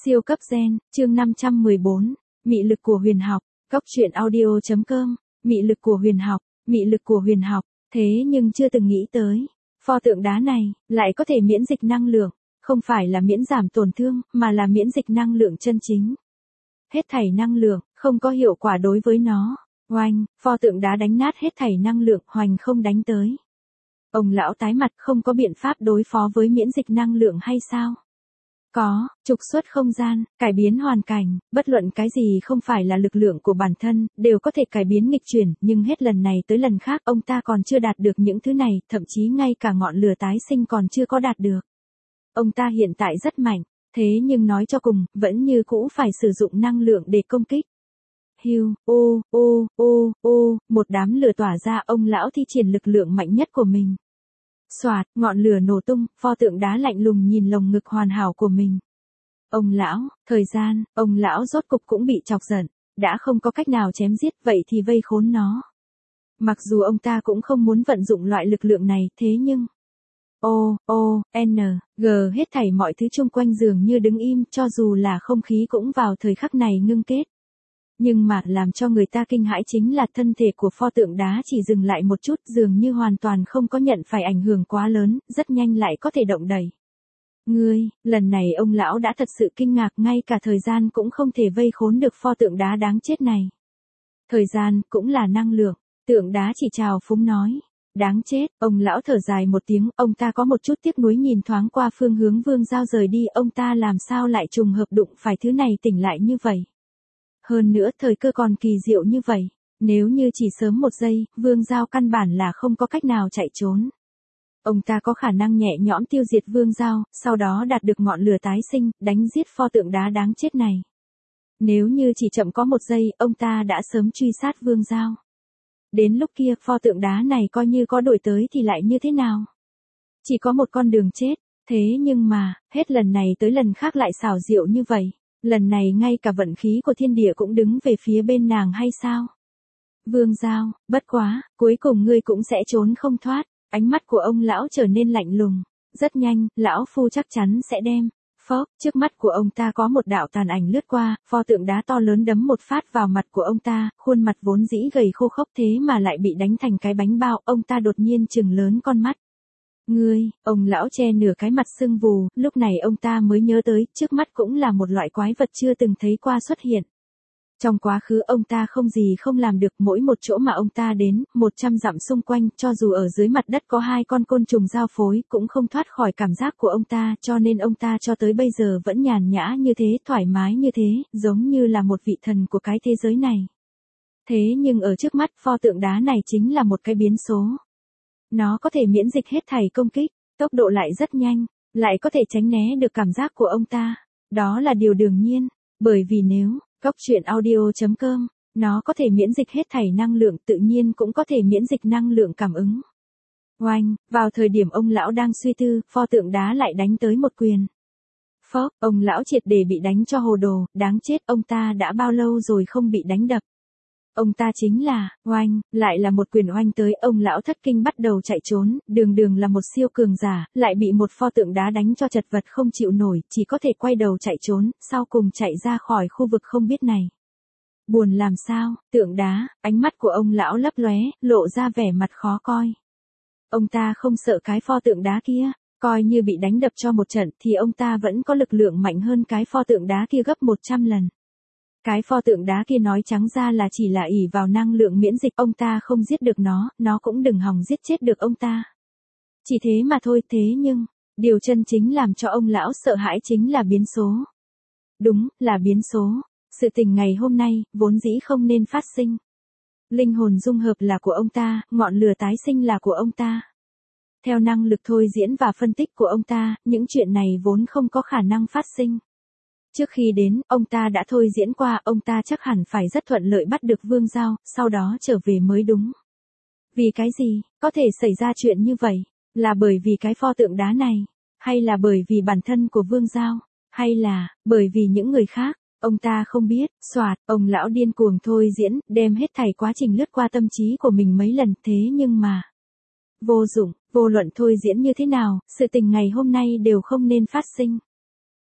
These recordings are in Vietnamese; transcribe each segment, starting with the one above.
Siêu cấp gen, chương 514, mị lực của huyền học, Cóc truyện audio.com, mị lực của huyền học, mị lực của huyền học, thế nhưng chưa từng nghĩ tới, pho tượng đá này, lại có thể miễn dịch năng lượng, không phải là miễn giảm tổn thương, mà là miễn dịch năng lượng chân chính. Hết thảy năng lượng, không có hiệu quả đối với nó, oanh, pho tượng đá đánh nát hết thảy năng lượng, hoành không đánh tới. Ông lão tái mặt không có biện pháp đối phó với miễn dịch năng lượng hay sao? Có, trục xuất không gian, cải biến hoàn cảnh, bất luận cái gì không phải là lực lượng của bản thân, đều có thể cải biến nghịch chuyển, nhưng hết lần này tới lần khác ông ta còn chưa đạt được những thứ này, thậm chí ngay cả ngọn lửa tái sinh còn chưa có đạt được. Ông ta hiện tại rất mạnh, thế nhưng nói cho cùng, vẫn như cũ phải sử dụng năng lượng để công kích. Hiu, một đám lửa tỏa ra, ông lão thi triển lực lượng mạnh nhất của mình. Xoạt, ngọn lửa nổ tung, pho tượng đá lạnh lùng nhìn lồng ngực hoàn hảo của mình. Ông lão, thời gian, ông lão rốt cục cũng bị chọc giận, đã không có cách nào chém giết, vậy thì vây khốn nó. Mặc dù ông ta cũng không muốn vận dụng loại lực lượng này, thế nhưng... hết thảy mọi thứ chung quanh dường như đứng im, cho dù là không khí cũng vào thời khắc này ngưng kết. Nhưng mà làm cho người ta kinh hãi chính là thân thể của pho tượng đá chỉ dừng lại một chút, dường như hoàn toàn không có nhận phải ảnh hưởng quá lớn, rất nhanh lại có thể động đẩy. Lần này ông lão đã thật sự kinh ngạc, ngay cả thời gian cũng không thể vây khốn được pho tượng đá đáng chết này. Thời gian cũng là năng lượng, tượng đá chỉ trào phúng nói. Đáng chết, ông lão thở dài một tiếng, ông ta có một chút tiếc nuối nhìn thoáng qua phương hướng Vương Giao rời đi, ông ta làm sao lại trùng hợp đụng phải thứ này tỉnh lại như vậy. Hơn nữa thời cơ còn kỳ diệu như vậy, nếu như chỉ sớm một giây, Vương Giao căn bản là không có cách nào chạy trốn. Ông ta có khả năng nhẹ nhõm tiêu diệt Vương Giao, sau đó đạt được ngọn lửa tái sinh, đánh giết pho tượng đá đáng chết này. Nếu như chỉ chậm có một giây, ông ta đã sớm truy sát Vương Giao. Đến lúc kia pho tượng đá này coi như có đuổi tới thì lại như thế nào? Chỉ có một con đường chết, thế nhưng mà, hết lần này tới lần khác lại xảo diệu như vậy. Lần này ngay cả vận khí của thiên địa cũng đứng về phía bên nàng hay sao? Vương Giao, bất quá, cuối cùng ngươi cũng sẽ trốn không thoát. Ánh mắt của ông lão trở nên lạnh lùng. Rất nhanh, lão phu chắc chắn sẽ đem. Phốc, trước mắt của ông ta có một đạo tàn ảnh lướt qua, pho tượng đá to lớn đấm một phát vào mặt của ông ta, khuôn mặt vốn dĩ gầy khô khốc thế mà lại bị đánh thành cái bánh bao, ông ta đột nhiên trừng lớn con mắt. Ông lão che nửa cái mặt sưng vù, lúc này ông ta mới nhớ tới, trước mắt cũng là một loại quái vật chưa từng thấy qua xuất hiện. Trong quá khứ ông ta không gì không làm được, mỗi một chỗ mà ông ta đến, 100 dặm xung quanh, cho dù ở dưới mặt đất có 2 con côn trùng giao phối, cũng không thoát khỏi cảm giác của ông ta, cho nên ông ta cho tới bây giờ vẫn nhàn nhã như thế, thoải mái như thế, giống như là một vị thần của cái thế giới này. Thế nhưng ở trước mắt pho tượng đá này chính là một cái biến số. Nó có thể miễn dịch hết thảy công kích, tốc độ lại rất nhanh, lại có thể tránh né được cảm giác của ông ta. Đó là điều đương nhiên, bởi vì nếu, Cóc truyện audio.com, nó có thể miễn dịch hết thảy năng lượng, tự nhiên cũng có thể miễn dịch năng lượng cảm ứng. Oanh, vào thời điểm ông lão đang suy tư, pho tượng đá lại đánh tới một quyền. Phốc, ông lão triệt để bị đánh cho hồ đồ, đáng chết, ông ta đã bao lâu rồi không bị đánh đập. Ông ta chính là, oanh, lại là một quyền oanh tới, ông lão thất kinh bắt đầu chạy trốn, đường là một siêu cường giả, lại bị một pho tượng đá đánh cho chật vật không chịu nổi, chỉ có thể quay đầu chạy trốn, sau cùng chạy ra khỏi khu vực không biết này. Buồn làm sao, tượng đá, ánh mắt của ông lão lấp lóe, lộ ra vẻ mặt khó coi. Ông ta không sợ cái pho tượng đá kia, coi như bị đánh đập cho một trận thì ông ta vẫn có lực lượng mạnh hơn cái pho tượng đá kia gấp 100 lần. Cái pho tượng đá kia nói trắng ra là chỉ là ỷ vào năng lượng miễn dịch, ông ta không giết được nó cũng đừng hòng giết chết được ông ta. Chỉ thế mà thôi, thế nhưng, điều chân chính làm cho ông lão sợ hãi chính là biến số. Đúng, là biến số. Sự tình ngày hôm nay, vốn dĩ không nên phát sinh. Linh hồn dung hợp là của ông ta, ngọn lửa tái sinh là của ông ta. Theo năng lực thôi diễn và phân tích của ông ta, những chuyện này vốn không có khả năng phát sinh. Trước khi đến, ông ta đã thôi diễn qua, ông ta chắc hẳn phải rất thuận lợi bắt được Vương Giao, sau đó trở về mới đúng. Vì cái gì, có thể xảy ra chuyện như vậy? Là bởi vì cái pho tượng đá này? Hay là bởi vì bản thân của Vương Giao? Hay là, bởi vì những người khác? Ông ta không biết, xoạt, ông lão điên cuồng thôi diễn, đem hết thảy quá trình lướt qua tâm trí của mình mấy lần, thế nhưng mà... vô dụng, vô luận thôi diễn như thế nào, sự tình ngày hôm nay đều không nên phát sinh.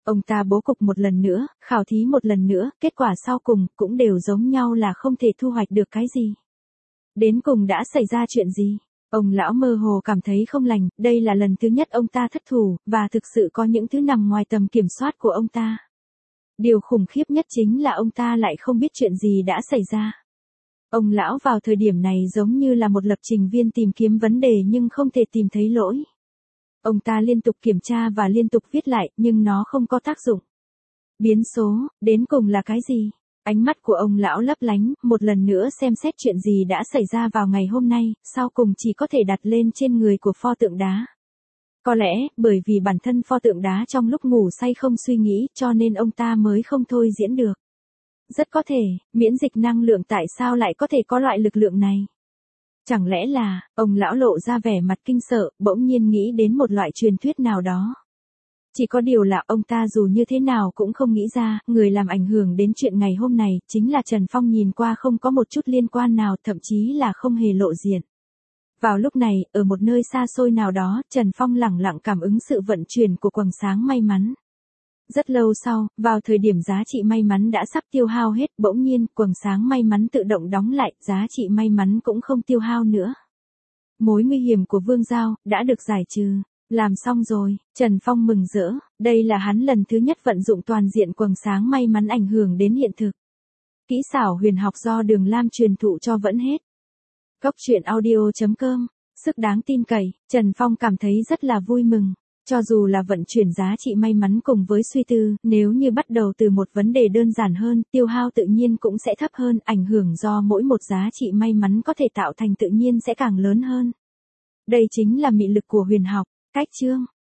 Ông ta bố cục một lần nữa, khảo thí một lần nữa, kết quả sau cùng cũng đều giống nhau là không thể thu hoạch được cái gì. Đến cùng đã xảy ra chuyện gì? Ông lão mơ hồ cảm thấy không lành, đây là lần thứ nhất ông ta thất thủ, và thực sự có những thứ nằm ngoài tầm kiểm soát của ông ta. Điều khủng khiếp nhất chính là ông ta lại không biết chuyện gì đã xảy ra. Ông lão vào thời điểm này giống như là một lập trình viên tìm kiếm vấn đề nhưng không thể tìm thấy lỗi. Ông ta liên tục kiểm tra và liên tục viết lại, nhưng nó không có tác dụng. Biến số, đến cùng là cái gì? Ánh mắt của ông lão lấp lánh, một lần nữa xem xét chuyện gì đã xảy ra vào ngày hôm nay, sau cùng chỉ có thể đặt lên trên người của pho tượng đá. Có lẽ, bởi vì bản thân pho tượng đá trong lúc ngủ say không suy nghĩ, cho nên ông ta mới không thôi diễn được. Rất có thể, miễn dịch năng lượng tại sao lại có thể có loại lực lượng này? Chẳng lẽ là, ông lão lộ ra vẻ mặt kinh sợ, bỗng nhiên nghĩ đến một loại truyền thuyết nào đó. Chỉ có điều là ông ta dù như thế nào cũng không nghĩ ra, người làm ảnh hưởng đến chuyện ngày hôm này, chính là Trần Phong nhìn qua không có một chút liên quan nào, thậm chí là không hề lộ diện. Vào lúc này, ở một nơi xa xôi nào đó, Trần Phong lẳng lặng cảm ứng sự vận chuyển của quầng sáng may mắn. Rất lâu sau, vào thời điểm giá trị may mắn đã sắp tiêu hao hết, bỗng nhiên, quầng sáng may mắn tự động đóng lại, giá trị may mắn cũng không tiêu hao nữa. Mối nguy hiểm của Vương Giao, đã được giải trừ. Làm xong rồi, Trần Phong mừng rỡ, đây là hắn lần thứ nhất vận dụng toàn diện quầng sáng may mắn ảnh hưởng đến hiện thực. Kỹ xảo huyền học do Đường Lam truyền thụ cho vẫn hết. Cốc truyện audio.com, sức đáng tin cậy, Trần Phong cảm thấy rất là vui mừng. Cho dù là vận chuyển giá trị may mắn cùng với suy tư, nếu như bắt đầu từ một vấn đề đơn giản hơn, tiêu hao tự nhiên cũng sẽ thấp hơn, ảnh hưởng do mỗi một giá trị may mắn có thể tạo thành tự nhiên sẽ càng lớn hơn. Đây chính là mị lực của huyền học. Cách chương